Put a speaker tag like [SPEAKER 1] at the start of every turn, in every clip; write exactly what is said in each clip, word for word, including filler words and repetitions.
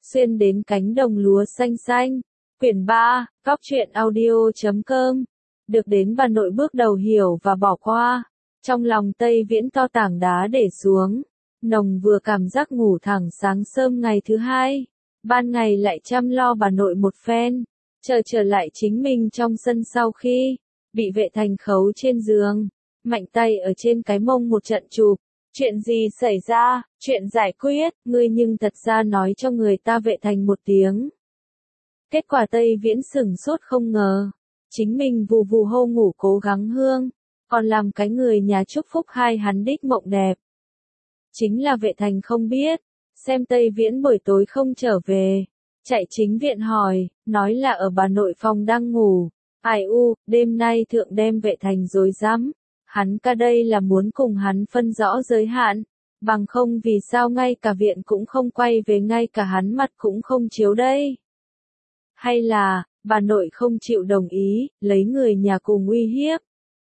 [SPEAKER 1] xuyên đến cánh đồng lúa xanh xanh. Quyển ba, Cóc truyện audio chấm com. Được đến bà nội bước đầu hiểu và bỏ qua. Trong lòng Tây Viễn to tảng đá để xuống. Nồng vừa cảm giác ngủ thẳng sáng sớm ngày thứ hai. Ban ngày lại chăm lo bà nội một phen. Chờ trở lại chính mình trong sân sau khi bị vệ thành khấu trên giường. Mạnh tay ở trên cái mông một trận chụp. Chuyện gì xảy ra, chuyện giải quyết, ngươi nhưng thật ra nói cho người ta vệ thành một tiếng. Kết quả Tây Viễn sửng sốt không ngờ. Chính mình vù vù hô ngủ cố gắng hương. Còn làm cái người nhà chúc phúc hai hắn đích mộng đẹp. Chính là vệ thành không biết. Xem Tây Viễn buổi tối không trở về. Chạy chính viện hỏi, nói là ở bà nội phòng đang ngủ. Ai u, đêm nay thượng đem vệ thành rồi dám. Hắn ca đây là muốn cùng hắn phân rõ giới hạn. Bằng không vì sao ngay cả viện cũng không quay về, ngay cả hắn mặt cũng không chiếu đây. Hay là, bà nội không chịu đồng ý, lấy người nhà cùng uy hiếp.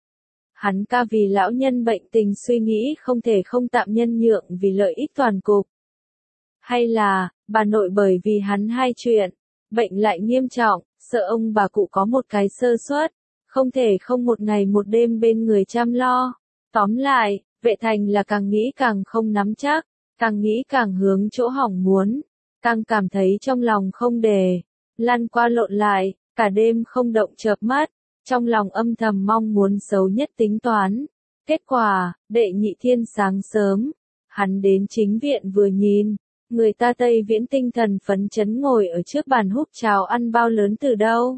[SPEAKER 1] Hắn ca vì lão nhân bệnh tình suy nghĩ không thể không tạm nhân nhượng vì lợi ích toàn cục. Hay là, bà nội bởi vì hắn hai chuyện, bệnh lại nghiêm trọng, sợ ông bà cụ có một cái sơ suất, không thể không một ngày một đêm bên người chăm lo. Tóm lại, vệ thành là càng nghĩ càng không nắm chắc, càng nghĩ càng hướng chỗ hỏng muốn, càng cảm thấy trong lòng không đề, lăn qua lộn lại, cả đêm không động chợp mắt, trong lòng âm thầm mong muốn xấu nhất tính toán. Kết quả, đệ nhị thiên sáng sớm, hắn đến chính viện vừa nhìn, người ta Tây Viễn tinh thần phấn chấn ngồi ở trước bàn húp cháo ăn bao lớn từ đâu.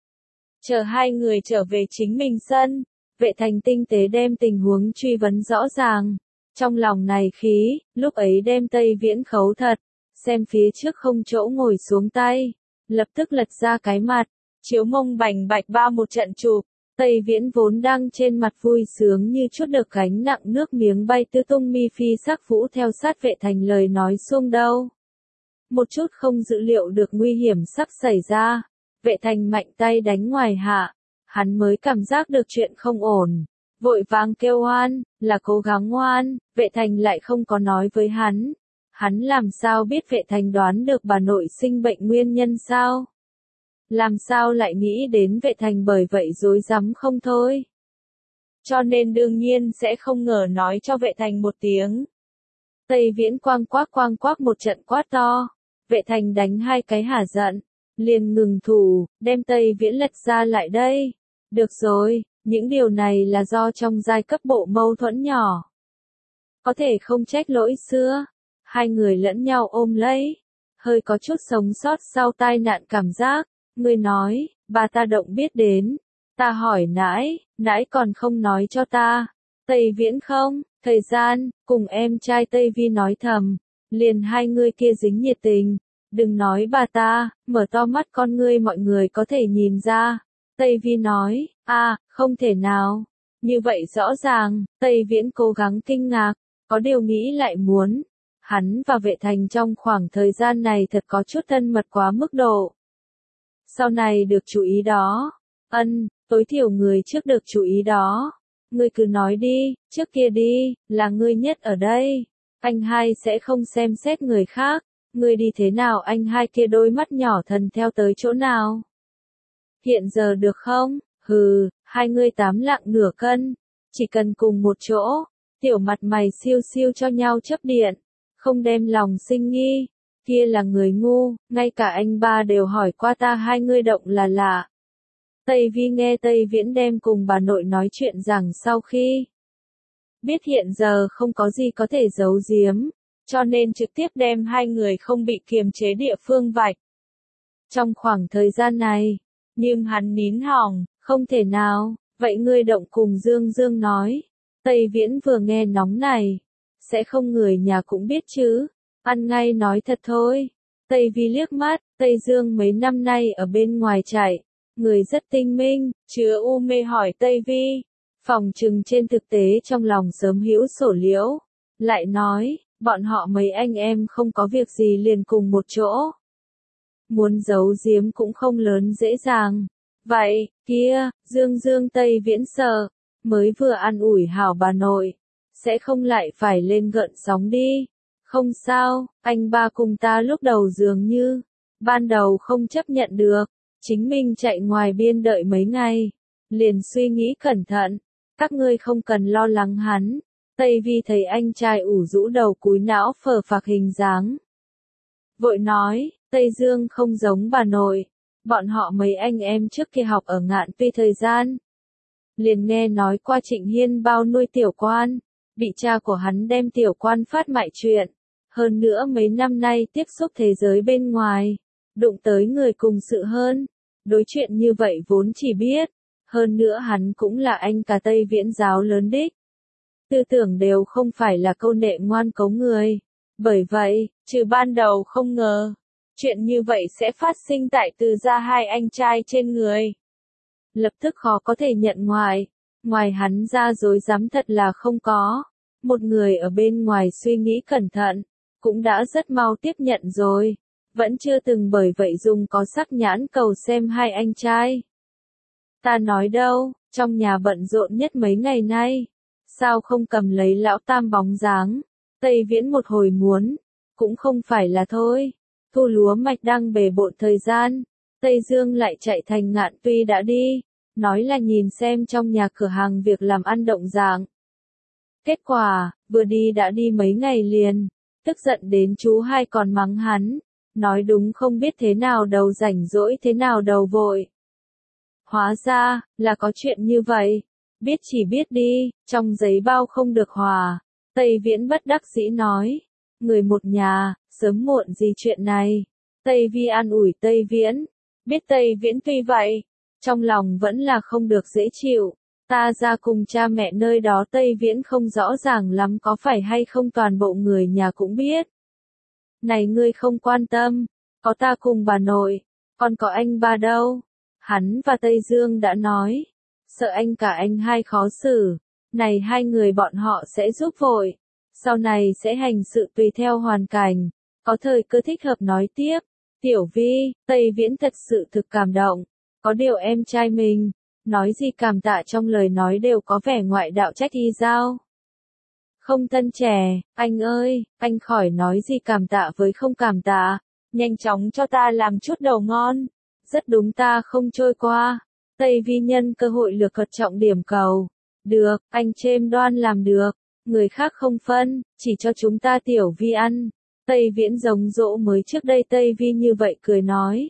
[SPEAKER 1] Chờ hai người trở về chính mình sân, vệ thành tinh tế đem tình huống truy vấn rõ ràng. Trong lòng này khí, lúc ấy đem Tây Viễn khấu thật, xem phía trước không chỗ ngồi xuống tay, lập tức lật ra cái mặt, chiếu mông bành bạch ba một trận chụp. Tây Viễn vốn đang trên mặt vui sướng như chút được gánh nặng, nước miếng bay tứ tung, mi phi sắc vũ theo sát vệ thành lời nói xuông đâu. Một chút không dự liệu được nguy hiểm sắp xảy ra. Vệ thành mạnh tay đánh ngoài hạ, hắn mới cảm giác được chuyện không ổn, vội vàng kêu oan, là cố gắng ngoan, vệ thành lại không có nói với hắn. Hắn làm sao biết vệ thành đoán được bà nội sinh bệnh nguyên nhân sao? Làm sao lại nghĩ đến vệ thành bởi vậy rối rắm không thôi? Cho nên đương nhiên sẽ không ngờ nói cho vệ thành một tiếng. Tây Viễn quang quác quang quác một trận quát to, vệ thành đánh hai cái hả giận. Liền ngừng thủ, đem Tây Viễn lật ra lại đây. Được rồi, những điều này là do trong giai cấp bộ mâu thuẫn nhỏ. Có thể không trách lỗi xưa. Hai người lẫn nhau ôm lấy. Hơi có chút sống sót sau tai nạn cảm giác. Người nói, bà ta động biết đến. Ta hỏi nãi, nãi còn không nói cho ta. Tây Viễn không, thời gian, cùng em trai Tây Vi nói thầm. Liền hai người kia dính nhiệt tình. Đừng nói bà ta, mở to mắt con ngươi mọi người có thể nhìn ra. Tây Vi nói, a, à, không thể nào. Như vậy rõ ràng, Tây Viễn cố gắng kinh ngạc, có điều nghĩ lại muốn. Hắn và vệ thành trong khoảng thời gian này thật có chút thân mật quá mức độ. Sau này được chú ý đó. Ân, tối thiểu người trước được chú ý đó. Ngươi cứ nói đi, trước kia đi, là ngươi nhất ở đây. Anh hai sẽ không xem xét người khác. Ngươi đi thế nào anh hai kia đôi mắt nhỏ thần theo tới chỗ nào? Hiện giờ được không? Hừ, hai ngươi tám lạng nửa cân. Chỉ cần cùng một chỗ, tiểu mặt mày siêu siêu cho nhau chấp điện. Không đem lòng sinh nghi. Kia là người ngu, ngay cả anh ba đều hỏi qua ta hai ngươi động là lạ. Tây Vi nghe Tây Viễn đem cùng bà nội nói chuyện rằng sau khi biết hiện giờ không có gì có thể giấu giếm. Cho nên trực tiếp đem hai người không bị kiềm chế địa phương vạch. Trong khoảng thời gian này, nhưng hắn nín hỏng, không thể nào, vậy ngươi động cùng Dương Dương nói. Tây Viễn vừa nghe nóng này, sẽ không người nhà cũng biết chứ, ăn ngay nói thật thôi. Tây Vi liếc mắt, Tây Dương mấy năm nay ở bên ngoài chạy, người rất tinh minh, chứa u mê hỏi Tây Vi, phòng trừng trên thực tế trong lòng sớm hữu sổ liễu, lại nói. Bọn họ mấy anh em không có việc gì liền cùng một chỗ. Muốn giấu giếm cũng không lớn dễ dàng. Vậy, kia, Dương Dương Tây Viễn sợ, mới vừa ăn ủi hảo bà nội. Sẽ không lại phải lên gợn sóng đi. Không sao, anh ba cùng ta lúc đầu dường như, ban đầu không chấp nhận được, chính mình chạy ngoài biên đợi mấy ngày, liền suy nghĩ cẩn thận, các ngươi không cần lo lắng hắn. Tây Vi thấy anh trai ủ rũ đầu cúi não phờ phạc hình dáng. Vội nói, Tây Dương không giống bà nội, bọn họ mấy anh em trước kia học ở Ngạn Tuy thời gian. Liền nghe nói qua Trịnh Hiên bao nuôi tiểu quan, bị cha của hắn đem tiểu quan phát mại chuyện. Hơn nữa mấy năm nay tiếp xúc thế giới bên ngoài, đụng tới người cùng sự hơn. Đối chuyện như vậy vốn chỉ biết, hơn nữa hắn cũng là anh cả Tây Viễn giáo lớn đích. Tư tưởng đều không phải là câu nệ ngoan cố người. Bởi vậy, trừ ban đầu không ngờ, chuyện như vậy sẽ phát sinh tại từ gia hai anh trai trên người. Lập tức khó có thể nhận ngoài, ngoài hắn ra dối dám thật là không có. Một người ở bên ngoài suy nghĩ cẩn thận, cũng đã rất mau tiếp nhận rồi, vẫn chưa từng bởi vậy dùng có sắc nhãn cầu xem hai anh trai. Ta nói đâu, trong nhà bận rộn nhất mấy ngày nay, sao không cầm lấy lão tam bóng dáng, Tây Viễn một hồi muốn, cũng không phải là thôi, thu lúa mạch đang bề bộn thời gian, Tây Dương lại chạy thành Ngạn Tuy đã đi, nói là nhìn xem trong nhà cửa hàng việc làm ăn động dạng. Kết quả, vừa đi đã đi mấy ngày liền, tức giận đến chú hai còn mắng hắn, nói đúng không biết thế nào đầu rảnh rỗi thế nào đầu vội. Hóa ra, là có chuyện như vậy, biết chỉ biết đi, trong giấy bao không được hòa, Tây Viễn bất đắc dĩ nói, người một nhà, sớm muộn gì chuyện này. Tây Vi an ủi Tây Viễn, biết Tây Viễn tuy vậy, trong lòng vẫn là không được dễ chịu. Ta ra cùng cha mẹ nơi đó Tây Viễn không rõ ràng lắm có phải hay không toàn bộ người nhà cũng biết. Này ngươi không quan tâm, có ta cùng bà nội, còn có anh ba đâu. Hắn và Tây Dương đã nói, sợ anh cả anh hai khó xử, này hai người bọn họ sẽ giúp vội, sau này sẽ hành sự tùy theo hoàn cảnh, có thời cơ thích hợp nói tiếp. Tiểu Vi, Tây Viễn thật sự thực cảm động, có điều em trai mình, nói gì cảm tạ trong lời nói đều có vẻ ngoại đạo trách y giao. Không thân trẻ, anh ơi, anh khỏi nói gì cảm tạ với không cảm tạ, nhanh chóng cho ta làm chút đầu ngon, rất đúng ta không trôi qua. Tây Vi nhân cơ hội lược thuật trọng điểm cầu, được, anh chêm đoan làm được, người khác không phân, chỉ cho chúng ta Tiểu Vi ăn. Tây Viễn giống dỗ mới trước đây Tây Vi như vậy cười nói.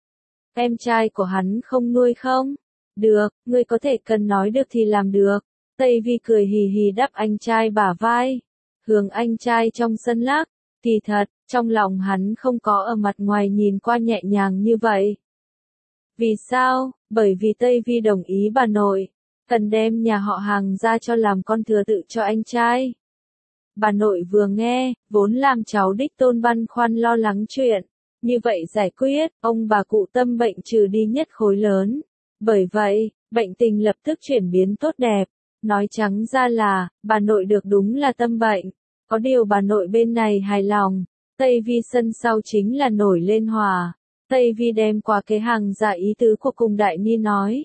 [SPEAKER 1] Em trai của hắn không nuôi không? Được, ngươi có thể cần nói được thì làm được. Tây Vi cười hì hì đắp anh trai bả vai. Hướng anh trai trong sân lắc. Thì thật, trong lòng hắn không có ở mặt ngoài nhìn qua nhẹ nhàng như vậy. Vì sao? Bởi vì Tây Vi đồng ý bà nội. Cần đem nhà họ hàng ra cho làm con thừa tự cho anh trai. Bà nội vừa nghe, vốn làm cháu đích tôn băn khoăn lo lắng chuyện. Như vậy giải quyết, ông bà cụ tâm bệnh trừ đi nhất khối lớn. Bởi vậy, bệnh tình lập tức chuyển biến tốt đẹp. Nói trắng ra là, bà nội được đúng là tâm bệnh. Có điều bà nội bên này hài lòng. Tây Vi sân sau chính là nổi lên hòa. Tây Vi đem qua cái hàng giả ý tứ của cùng Đại Ni nói.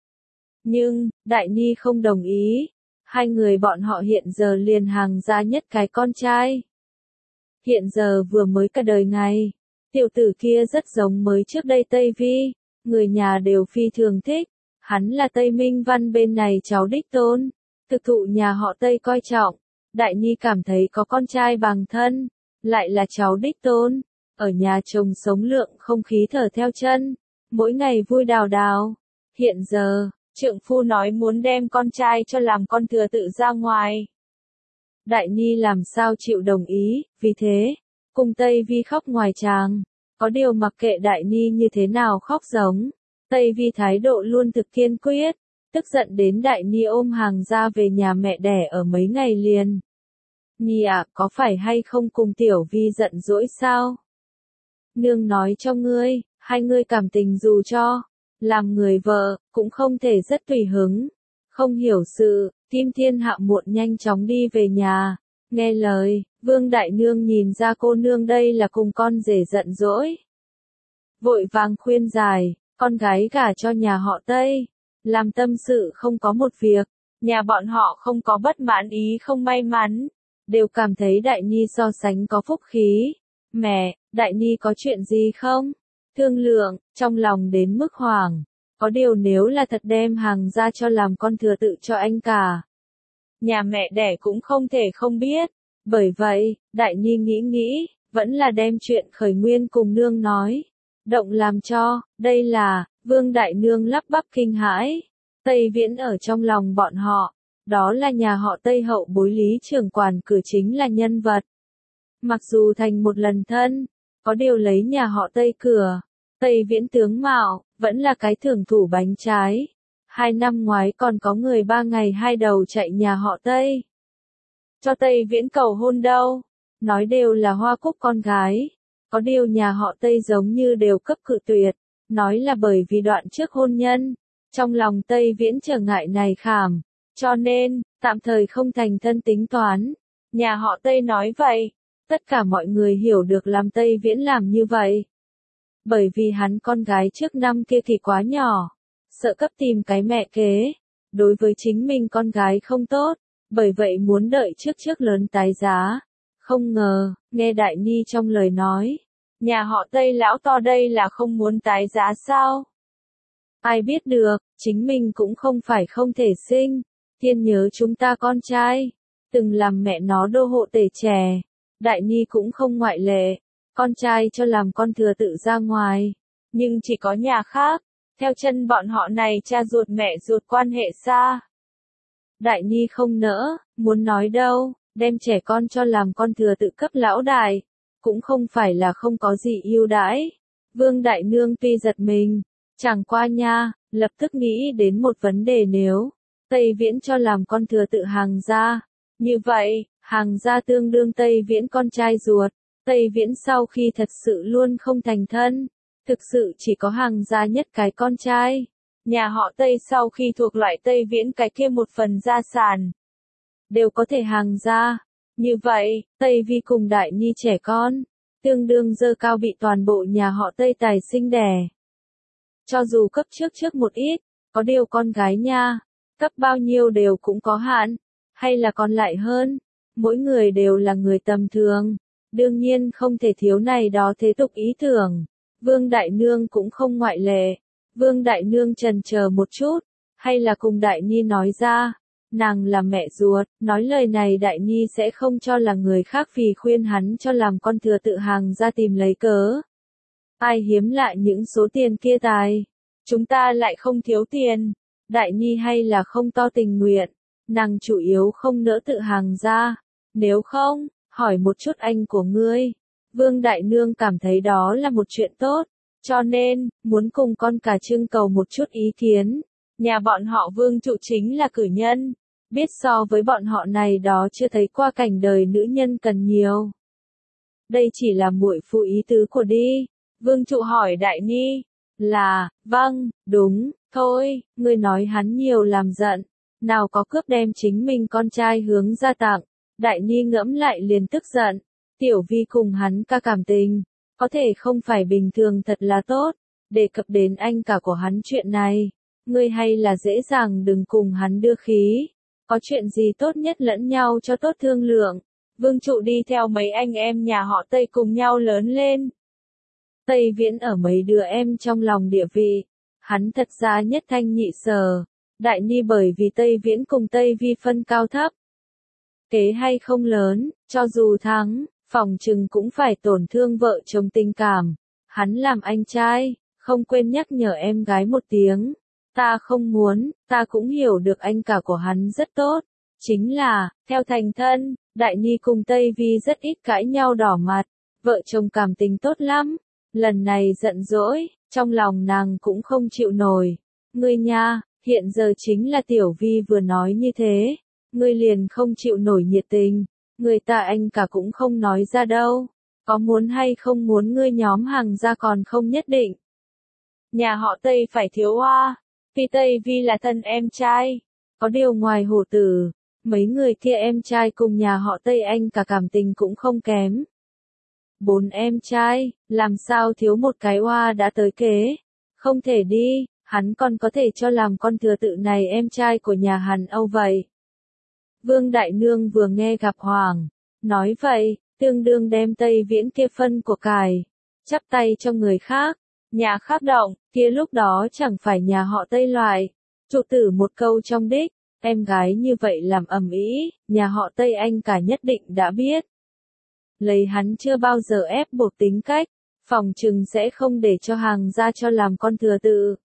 [SPEAKER 1] Nhưng, Đại Ni không đồng ý. Hai người bọn họ hiện giờ liền hàng ra nhất cái con trai. Hiện giờ vừa mới cả đời ngày. Tiểu tử kia rất giống mới trước đây Tây Vi. Người nhà đều phi thường thích. Hắn là Tây Minh Văn bên này cháu đích tôn. Thực thụ nhà họ Tây coi trọng. Đại Nhi cảm thấy có con trai bằng thân. Lại là cháu đích tôn. Ở nhà chồng sống lượng không khí thở theo chân. Mỗi ngày vui đào đào. Hiện giờ, trượng phu nói muốn đem con trai cho làm con thừa tự ra ngoài. Đại Nhi làm sao chịu đồng ý, vì thế, cùng Tây Vi khóc ngoài tràng. Có điều mặc kệ Đại Nhi như thế nào khóc giống. Tây Vi thái độ luôn thực kiên quyết, tức giận đến Đại Nhi ôm hàng ra về nhà mẹ đẻ ở mấy ngày liền. Nhi à, có phải hay không cùng Tiểu Vi giận dỗi sao? Nương nói cho ngươi, hai ngươi cảm tình dù cho, làm người vợ, cũng không thể rất tùy hứng. Không hiểu sự, Kim Thiên Hạ muộn nhanh chóng đi về nhà. Nghe lời, Vương Đại Nương nhìn ra cô nương đây là cùng con rể giận dỗi. Vội vàng khuyên giải, con gái gả cho nhà họ Tây. Làm tâm sự không có một việc, nhà bọn họ không có bất mãn ý không may mắn. đều cảm thấy Đại Nhi so sánh có phúc khí. Mẹ, Đại Nhi có chuyện gì không? Thương lượng, trong lòng đến mức hoảng. Có điều nếu là thật đem hàng ra cho làm con thừa tự cho anh cả, nhà mẹ đẻ cũng không thể không biết. Bởi vậy, Đại Nhi nghĩ nghĩ, vẫn là đem chuyện khởi nguyên cùng nương nói. Động làm cho, đây là, Vương Đại Nương lắp bắp kinh hãi. Tây Viễn ở trong lòng bọn họ, đó là nhà họ Tây hậu bối Lý trưởng quản cửa chính là nhân vật. Mặc dù thành một lần thân, có điều lấy nhà họ Tây cửa, Tây Viễn tướng mạo, vẫn là cái thưởng thủ bánh trái. Hai năm ngoái còn có người ba ngày hai đầu chạy nhà họ Tây. Cho Tây Viễn cầu hôn đâu, nói đều là Hoa Cúc con gái. Có điều nhà họ Tây giống như đều cấp cự tuyệt, nói là bởi vì đoạn trước hôn nhân. Trong lòng Tây Viễn trở ngại này khảm, cho nên, tạm thời không thành thân tính toán. Nhà họ Tây nói vậy, tất cả mọi người hiểu được làm Tây Viễn làm như vậy. Bởi vì hắn con gái trước năm kia thì quá nhỏ, sợ cấp tìm cái mẹ kế, đối với chính mình con gái không tốt, bởi vậy muốn đợi trước trước lớn tái giá. Không ngờ, nghe Đại Nhi trong lời nói, nhà họ Tây lão to đây là không muốn tái giá sao? Ai biết được, chính mình cũng không phải không thể sinh. Thiên nhớ chúng ta con trai, từng làm mẹ nó đô hộ tể trẻ. Đại Nhi cũng không ngoại lệ, con trai cho làm con thừa tự ra ngoài. Nhưng chỉ có nhà khác, theo chân bọn họ này cha ruột mẹ ruột quan hệ xa. Đại Nhi không nỡ, muốn nói đâu, đem trẻ con cho làm con thừa tự cấp lão đại, cũng không phải là không có gì ưu đãi. Vương Đại Nương tuy giật mình, chẳng qua nha, lập tức nghĩ đến một vấn đề, nếu Tây Viễn cho làm con thừa tự hàng gia, như vậy, hàng gia tương đương Tây Viễn con trai ruột. Tây Viễn sau khi thật sự luôn không thành thân, thực sự chỉ có hàng gia nhất cái con trai. Nhà họ Tây sau khi thuộc loại Tây Viễn cái kia một phần gia sản, đều có thể hàng gia. Như vậy, Tây Vi cùng Đại Nhi trẻ con, tương đương dơ cao bị toàn bộ nhà họ Tây tài sinh đẻ. Cho dù cấp trước trước một ít, có điều con gái nha, cấp bao nhiêu đều cũng có hạn, hay là còn lại hơn, mỗi người đều là người tầm thường, đương nhiên không thể thiếu này đó thế tục ý tưởng. Vương Đại Nương cũng không ngoại lệ. Vương Đại Nương chần chờ một chút, hay là cùng Đại Nhi nói ra, nàng là mẹ ruột, nói lời này Đại Nhi sẽ không cho là người khác vì khuyên hắn cho làm con thừa tự hàng ra tìm lấy cớ. Ai hiếm lại những số tiền kia tài, chúng ta lại không thiếu tiền. Đại Nhi hay là không to tình nguyện, nàng chủ yếu không nỡ tự hàng ra, nếu không, hỏi một chút anh của ngươi. Vương Đại Nương cảm thấy đó là một chuyện tốt, cho nên, muốn cùng con cả trưng cầu một chút ý kiến. Nhà bọn họ Vương trụ chính là cử nhân, biết so với bọn họ này đó chưa thấy qua cảnh đời nữ nhân cần nhiều. Đây chỉ là muội phụ ý tứ của đi. Vương trụ hỏi Đại Nhi, là, vâng, đúng, thôi, ngươi nói hắn nhiều làm giận, nào có cướp đem chính mình con trai hướng ra tặng. Đại Nhi ngẫm lại liền tức giận, Tiểu Vi cùng hắn ca cảm tình, có thể không phải bình thường thật là tốt, đề cập đến anh cả của hắn chuyện này, ngươi hay là dễ dàng đừng cùng hắn đưa khí, có chuyện gì tốt nhất lẫn nhau cho tốt thương lượng. Vương trụ đi theo mấy anh em nhà họ Tây cùng nhau lớn lên. Tây Viễn ở mấy đứa em trong lòng địa vị, hắn thật ra nhất thanh nhị sở. Đại Nhi bởi vì Tây Viễn cùng Tây Vi phân cao thấp, kế hay không lớn, cho dù thắng, phòng trừng cũng phải tổn thương vợ chồng tình cảm. Hắn làm anh trai, không quên nhắc nhở em gái một tiếng, ta không muốn, ta cũng hiểu được anh cả của hắn rất tốt, chính là, theo thành thân, Đại Nhi cùng Tây Vi rất ít cãi nhau đỏ mặt, vợ chồng cảm tình tốt lắm. Lần này giận dỗi, trong lòng nàng cũng không chịu nổi. Ngươi nha, hiện giờ chính là Tiểu Vi vừa nói như thế, ngươi liền không chịu nổi nhiệt tình, người ta anh cả cũng không nói ra đâu, có muốn hay không muốn ngươi nhóm hàng ra còn không nhất định. Nhà họ Tây phải thiếu hoa, vì Tây Vi là thân em trai, có điều ngoài hổ tử, mấy người kia em trai cùng nhà họ Tây anh cả cảm tình cũng không kém. Bốn em trai, làm sao thiếu một cái hoa đã tới kế, không thể đi, hắn còn có thể cho làm con thừa tự này em trai của nhà Hàn Âu vậy. Vương Đại Nương vừa nghe gặp hoàng, Nói vậy, tương đương đem Tây Viễn kia phân của cải, chắp tay cho người khác. Nhà khác động, kia lúc đó chẳng phải nhà họ Tây loại. Trụ tử một câu trong đích, em gái như vậy làm ầm ĩ, nhà họ Tây anh cả nhất định đã biết. Lấy hắn chưa bao giờ ép buộc tính cách, phòng trừng sẽ không để cho hàng gia cho làm con thừa tự.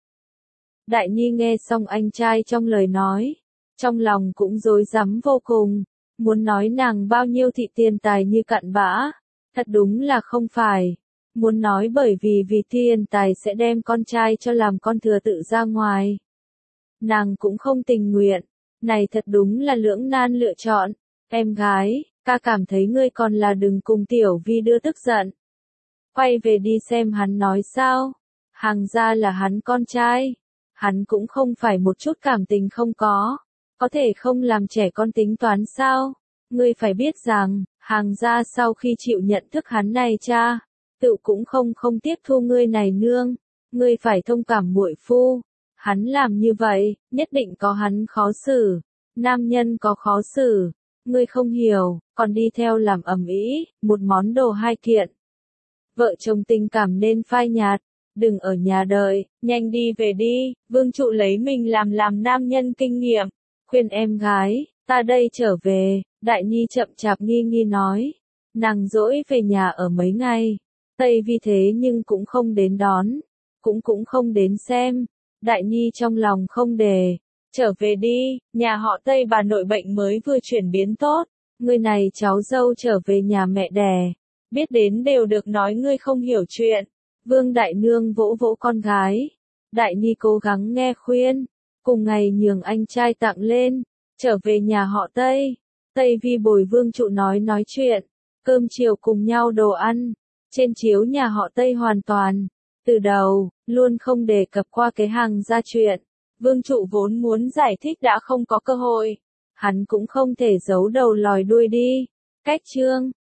[SPEAKER 1] Đại Nhi nghe xong anh trai trong lời nói, trong lòng cũng rối rắm vô cùng, muốn nói nàng bao nhiêu thị tiền tài như cặn bã, thật đúng là không phải. Muốn nói bởi vì vì tiền tài sẽ đem con trai cho làm con thừa tự ra ngoài. Nàng cũng không tình nguyện, này thật đúng là lưỡng nan lựa chọn. Em gái, ca cảm thấy ngươi còn là đừng cùng Tiểu Vi đưa tức giận. Quay về đi xem hắn nói sao, hàng gia là hắn con trai, hắn cũng không phải một chút cảm tình không có, có thể không làm trẻ con tính toán sao. Ngươi phải biết rằng, hàng gia sau khi chịu nhận thức hắn này cha, tự cũng không không tiếp thu ngươi này nương, ngươi phải thông cảm muội phu, hắn làm như vậy, nhất định có hắn khó xử, nam nhân có khó xử, ngươi không hiểu, còn đi theo làm ầm ĩ, một món đồ hai kiện. Vợ chồng tình cảm nên phai nhạt, đừng ở nhà đợi, nhanh đi về đi. Vương Trụ lấy mình làm làm nam nhân kinh nghiệm, khuyên em gái, ta đây trở về. Đại Nhi chậm chạp nghi nghi nói, nàng dỗi về nhà ở mấy ngày. Tây Vi thế nhưng cũng không đến đón, cũng cũng không đến xem. Đại Nhi trong lòng không đề, trở về đi, nhà họ Tây bà nội bệnh mới vừa chuyển biến tốt, ngươi này cháu dâu trở về nhà mẹ đẻ, biết đến đều được nói ngươi không hiểu chuyện. Vương Đại Nương vỗ vỗ con gái, Đại Nhi cố gắng nghe khuyên, cùng ngày nhường anh trai tặng lên, trở về nhà họ Tây. Tây Vi bồi Vương Trụ nói nói chuyện, cơm chiều cùng nhau đồ ăn, trên chiếu nhà họ Tây hoàn toàn, từ đầu, luôn không đề cập qua cái hàng gia chuyện. Vương Trụ vốn muốn giải thích đã không có cơ hội, hắn cũng không thể giấu đầu lòi đuôi đi. Cách chương